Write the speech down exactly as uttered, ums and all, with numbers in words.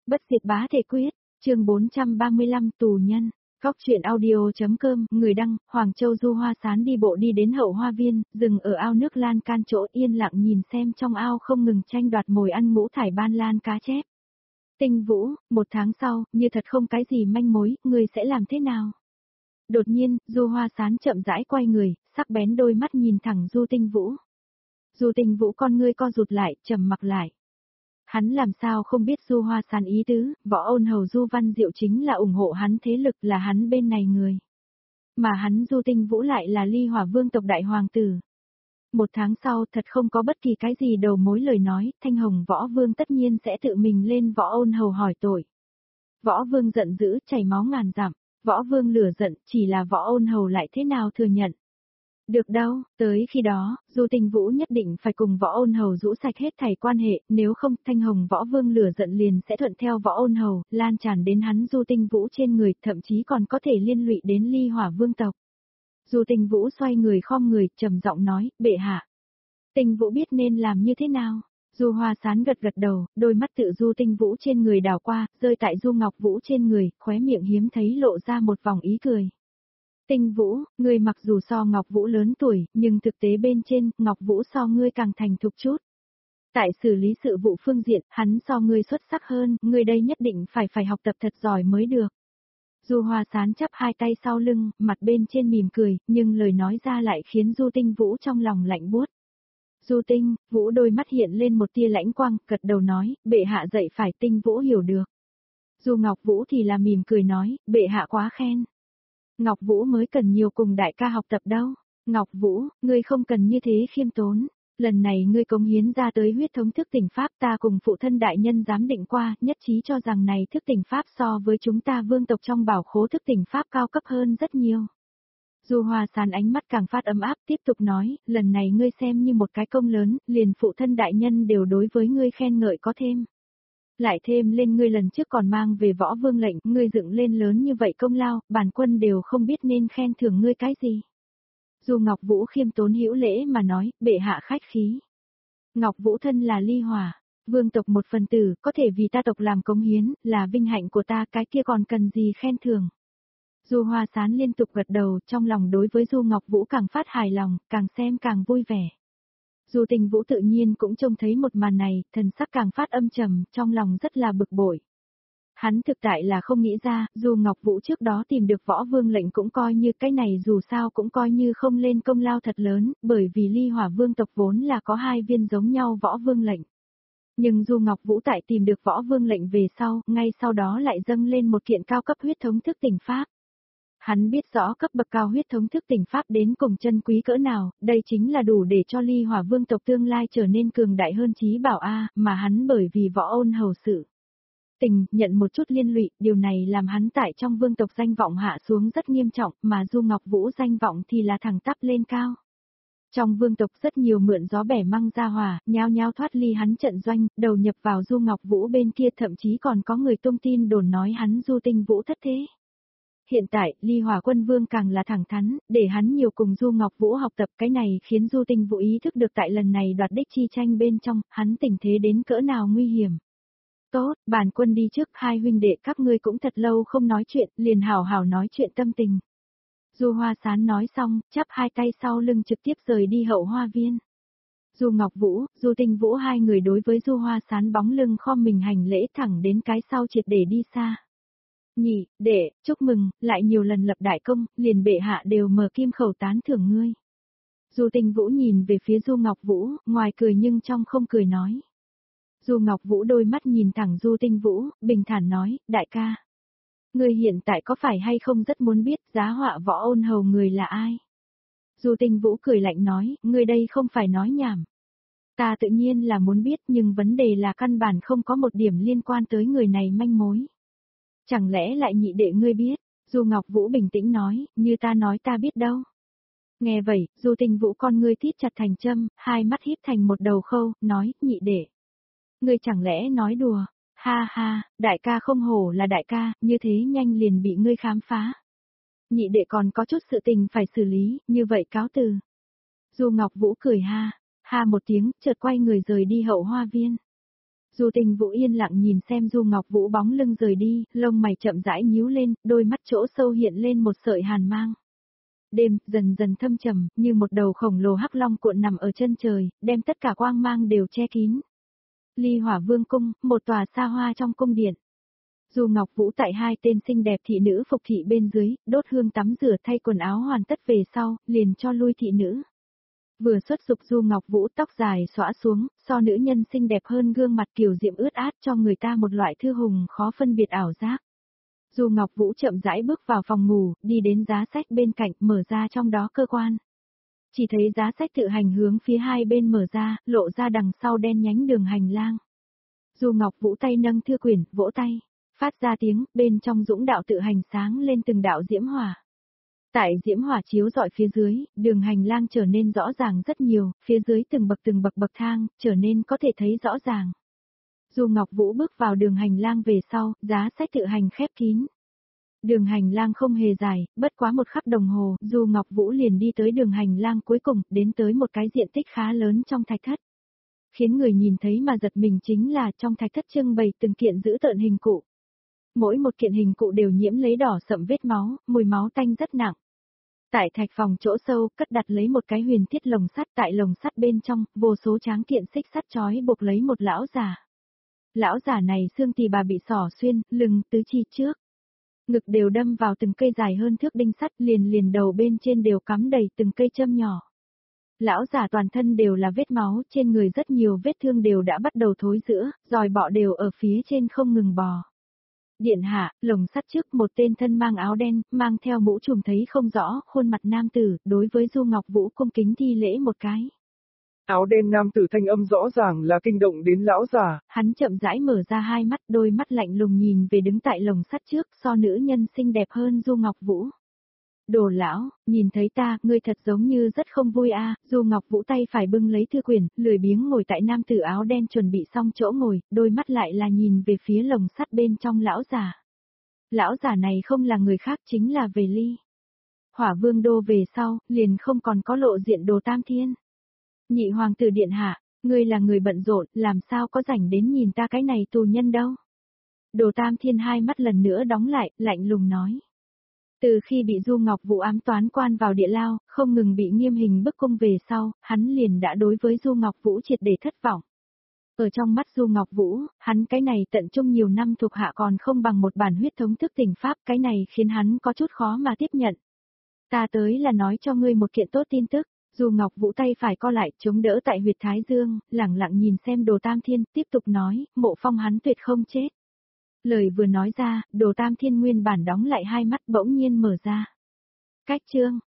Bất diệt bá thể quyết, chương bốn trăm ba mươi lăm tù nhân, góc truyện audio.com, người đăng, Hoàng Châu Du Hoa Sán đi bộ đi đến hậu hoa viên, dừng ở ao nước lan can chỗ yên lặng nhìn xem trong ao không ngừng tranh đoạt mồi ăn ngũ thải ban lan cá chép. Tinh Vũ, một tháng sau, như thật không cái gì manh mối, người sẽ làm thế nào? Đột nhiên, Du Hoa Sán chậm rãi quay người, sắc bén đôi mắt nhìn thẳng Du Tinh Vũ. Du Tinh Vũ con ngươi co rụt lại, trầm mặc lại. Hắn làm sao không biết Du Hoa Sán ý tứ, Võ Ôn Hầu Du Văn Diệu chính là ủng hộ hắn thế lực, là hắn bên này người. Mà hắn Du Tinh Vũ lại là Ly Hỏa Vương tộc đại hoàng tử. Một tháng sau thật không có bất kỳ cái gì đầu mối lời nói, Thanh Hồng Võ Vương tất nhiên sẽ tự mình lên Võ Ôn Hầu hỏi tội. Võ Vương giận dữ, chảy máu ngàn dặm, Võ Vương lửa giận, chỉ là Võ Ôn Hầu lại thế nào thừa nhận. Được đâu, tới khi đó, Du Tinh Vũ nhất định phải cùng Võ Ôn Hầu rũ sạch hết thảy quan hệ, nếu không Thanh Hồng Võ Vương lửa giận liền sẽ thuận theo Võ Ôn Hầu, lan tràn đến hắn Du Tinh Vũ trên người, thậm chí còn có thể liên lụy đến Ly Hỏa Vương tộc. Du Tinh Vũ xoay người khom người, trầm giọng nói, bệ hạ. Tinh Vũ biết nên làm như thế nào? Du Hoa Sán gật gật đầu, đôi mắt tự Du Tinh Vũ trên người đảo qua, rơi tại Du Ngọc Vũ trên người, khóe miệng hiếm thấy lộ ra một vòng ý cười. Tinh Vũ, ngươi mặc dù so Ngọc Vũ lớn tuổi, nhưng thực tế bên trên, Ngọc Vũ so ngươi càng thành thục chút. Tại xử lý sự vụ phương diện, hắn so ngươi xuất sắc hơn, ngươi đây nhất định phải phải học tập thật giỏi mới được. Du Hoa Sán chắp hai tay sau lưng, mặt bên trên mỉm cười, nhưng lời nói ra lại khiến Du Tinh Vũ trong lòng lạnh buốt. Du Tinh, Vũ đôi mắt hiện lên một tia lãnh quang, gật đầu nói, bệ hạ dạy phải Tinh Vũ hiểu được. Du Ngọc Vũ thì là mỉm cười nói, bệ hạ quá khen. Ngọc Vũ mới cần nhiều cùng đại ca học tập đâu. Ngọc Vũ, ngươi không cần như thế khiêm tốn. Lần này ngươi cống hiến ra tới huyết thống thức tỉnh Pháp, ta cùng phụ thân đại nhân giám định qua, nhất trí cho rằng này thức tỉnh Pháp so với chúng ta vương tộc trong bảo khố thức tỉnh Pháp cao cấp hơn rất nhiều. Du Hoa Sán ánh mắt càng phát ấm áp, tiếp tục nói, lần này ngươi xem như một cái công lớn, liền phụ thân đại nhân đều đối với ngươi khen ngợi có thêm. Lại thêm lên ngươi lần trước còn mang về Võ Vương lệnh, ngươi dựng lên lớn như vậy công lao, bản quân đều không biết nên khen thưởng ngươi cái gì. Du Ngọc Vũ khiêm tốn hữu lễ mà nói, bệ hạ khách khí. Ngọc Vũ thân là Ly Hỏa, vương tộc một phần tử, có thể vì ta tộc làm cống hiến, là vinh hạnh của ta, cái kia còn cần gì khen thưởng. Du Hoa Sán liên tục gật đầu, trong lòng đối với Du Ngọc Vũ càng phát hài lòng, càng xem càng vui vẻ. Du Tinh Vũ tự nhiên cũng trông thấy một màn này, thần sắc càng phát âm trầm, trong lòng rất là bực bội. Hắn thực tại là không nghĩ ra, dù Ngọc Vũ trước đó tìm được Võ Vương lệnh cũng coi như cái này dù sao cũng coi như không lên công lao thật lớn, bởi vì Ly Hỏa Vương tộc vốn là có hai viên giống nhau Võ Vương lệnh. Nhưng dù Ngọc Vũ tại tìm được Võ Vương lệnh về sau, ngay sau đó lại dâng lên một kiện cao cấp huyết thống thức tỉnh Pháp. Hắn biết rõ cấp bậc cao huyết thống thức tỉnh Pháp đến cùng chân quý cỡ nào, đây chính là đủ để cho Ly Hỏa Vương tộc tương lai trở nên cường đại hơn trí bảo A, mà hắn bởi vì Võ Ôn Hầu sự tình, nhận một chút liên lụy, điều này làm hắn tại trong vương tộc danh vọng hạ xuống rất nghiêm trọng, mà Du Ngọc Vũ danh vọng thì là thẳng tắp lên cao. Trong vương tộc rất nhiều mượn gió bẻ măng ra hòa, nhao nhao thoát ly hắn trận doanh, đầu nhập vào Du Ngọc Vũ bên kia, thậm chí còn có người tung tin đồn nói hắn Du Tinh Vũ thất thế. Hiện tại, Ly Hỏa Quân Vương càng là thẳng thắn, để hắn nhiều cùng Du Ngọc Vũ học tập, cái này khiến Du Tinh Vũ ý thức được tại lần này đoạt đích chi tranh bên trong, hắn tình thế đến cỡ nào nguy hiểm. Tốt, bản quân đi trước, hai huynh đệ các ngươi cũng thật lâu không nói chuyện, liền hảo hảo nói chuyện tâm tình. Du Hoa Sán nói xong, chắp hai tay sau lưng trực tiếp rời đi hậu hoa viên. Du Ngọc Vũ, Du Tinh Vũ hai người đối với Du Hoa Sán bóng lưng khom mình hành lễ thẳng đến cái sau triệt để đi xa. Nhị, đệ, chúc mừng, lại nhiều lần lập đại công, liền bệ hạ đều mở kim khẩu tán thưởng ngươi. Du Tinh Vũ nhìn về phía Du Ngọc Vũ, ngoài cười nhưng trong không cười nói. Du Ngọc Vũ đôi mắt nhìn thẳng Du Tinh Vũ, bình thản nói, đại ca. Ngươi hiện tại có phải hay không rất muốn biết giá họa Võ Ôn Hầu người là ai? Du Tinh Vũ cười lạnh nói, ngươi đây không phải nói nhảm. Ta tự nhiên là muốn biết nhưng vấn đề là căn bản không có một điểm liên quan tới người này manh mối. Chẳng lẽ lại nhị đệ ngươi biết? Du Ngọc Vũ bình tĩnh nói, như ta nói ta biết đâu. Nghe vậy, Du Tinh Vũ con ngươi thít chặt thành châm, hai mắt híp thành một đầu khâu, nói, nhị đệ. Ngươi chẳng lẽ nói đùa? Ha ha, đại ca không hổ là đại ca, như thế nhanh liền bị ngươi khám phá. Nhị đệ còn có chút sự tình phải xử lý, như vậy cáo từ. Du Ngọc Vũ cười ha, ha một tiếng, chợt quay người rời đi hậu hoa viên. Du Tình Vũ yên lặng nhìn xem Du Ngọc Vũ bóng lưng rời đi, lông mày chậm rãi nhíu lên, đôi mắt chỗ sâu hiện lên một sợi hàn mang. Đêm, dần dần thâm trầm, như một đầu khổng lồ hắc long cuộn nằm ở chân trời, đem tất cả quang mang đều che kín. Ly Hỏa Vương cung, một tòa xa hoa trong cung điện. Du Ngọc Vũ tại hai tên xinh đẹp thị nữ phục thị bên dưới, đốt hương tắm rửa thay quần áo hoàn tất về sau, liền cho lui thị nữ. Vừa xuất dục Du Ngọc Vũ tóc dài xõa xuống, so nữ nhân xinh đẹp hơn gương mặt kiều diễm ướt át cho người ta một loại thư hùng khó phân biệt ảo giác. Du Ngọc Vũ chậm rãi bước vào phòng ngủ, đi đến giá sách bên cạnh, mở ra trong đó cơ quan. Chỉ thấy giá sách tự hành hướng phía hai bên mở ra, lộ ra đằng sau đen nhánh đường hành lang. Du Ngọc Vũ tay nâng thư quyển, vỗ tay, phát ra tiếng, bên trong dũng đạo tự hành sáng lên từng đạo diễm hỏa. Tại diễm hỏa chiếu rọi phía dưới, đường hành lang trở nên rõ ràng rất nhiều, phía dưới từng bậc từng bậc bậc thang, trở nên có thể thấy rõ ràng. Du Ngọc Vũ bước vào đường hành lang về sau, giá sách tự hành khép kín. Đường hành lang không hề dài, bất quá một khắc đồng hồ, Du Ngọc Vũ liền đi tới đường hành lang cuối cùng, đến tới một cái diện tích khá lớn trong thạch thất. Khiến người nhìn thấy mà giật mình chính là trong thạch thất trưng bày từng kiện giữ tợn hình cụ. Mỗi một kiện hình cụ đều nhiễm lấy đỏ sậm vết máu, mùi máu tanh rất nặng. Tại thạch phòng chỗ sâu, cất đặt lấy một cái huyền thiết lồng sắt, tại lồng sắt bên trong, vô số tráng kiện xích sắt trói buộc lấy một lão già. Lão già này xương tỳ bà bị xỏ xuyên, lưng, tứ chi trước. Ngực đều đâm vào từng cây dài hơn thước đinh sắt, liền liền đầu bên trên đều cắm đầy từng cây châm nhỏ. Lão già toàn thân đều là vết máu, trên người rất nhiều vết thương đều đã bắt đầu thối rữa, roi bọ đều ở phía trên không ngừng bò. Điện hạ, lồng sắt trước một tên thân mang áo đen, mang theo mũ trùm thấy không rõ, khuôn mặt nam tử, đối với Du Ngọc Vũ cung kính thi lễ một cái. Áo đen nam tử thanh âm rõ ràng là kinh động đến lão già. Hắn chậm rãi mở ra hai mắt, đôi mắt lạnh lùng nhìn về đứng tại lồng sắt trước, so nữ nhân xinh đẹp hơn Du Ngọc Vũ. Đồ lão, nhìn thấy ta, ngươi thật giống như rất không vui a. À. Du Ngọc Vũ tay phải bưng lấy thư quyển, lười biếng ngồi tại nam tử áo đen chuẩn bị xong chỗ ngồi, đôi mắt lại là nhìn về phía lồng sắt bên trong lão già. Lão già này không là người khác chính là Về Ly. Hỏa Vương đô về sau, liền không còn có lộ diện Đồ Tam Thiên. Nhị hoàng tử điện hạ, ngươi là người bận rộn, làm sao có rảnh đến nhìn ta cái này tù nhân đâu. Đồ Tam Thiên hai mắt lần nữa đóng lại, lạnh lùng nói. Từ khi bị Du Ngọc Vũ ám toán quan vào địa lao, không ngừng bị nghiêm hình bức cung về sau, hắn liền đã đối với Du Ngọc Vũ triệt để thất vọng. Ở trong mắt Du Ngọc Vũ, hắn cái này tận trung nhiều năm thuộc hạ còn không bằng một bản huyết thống thức tình pháp, cái này khiến hắn có chút khó mà tiếp nhận. Ta tới là nói cho ngươi một kiện tốt tin tức. Du Ngọc Vũ tay phải co lại, chống đỡ tại huyệt thái dương, lẳng lặng nhìn xem Đồ Tam Thiên, tiếp tục nói, Mộ Phong hắn tuyệt không chết. Lời vừa nói ra, Đồ Tam Thiên nguyên bản đóng lại hai mắt bỗng nhiên mở ra. Cách chương,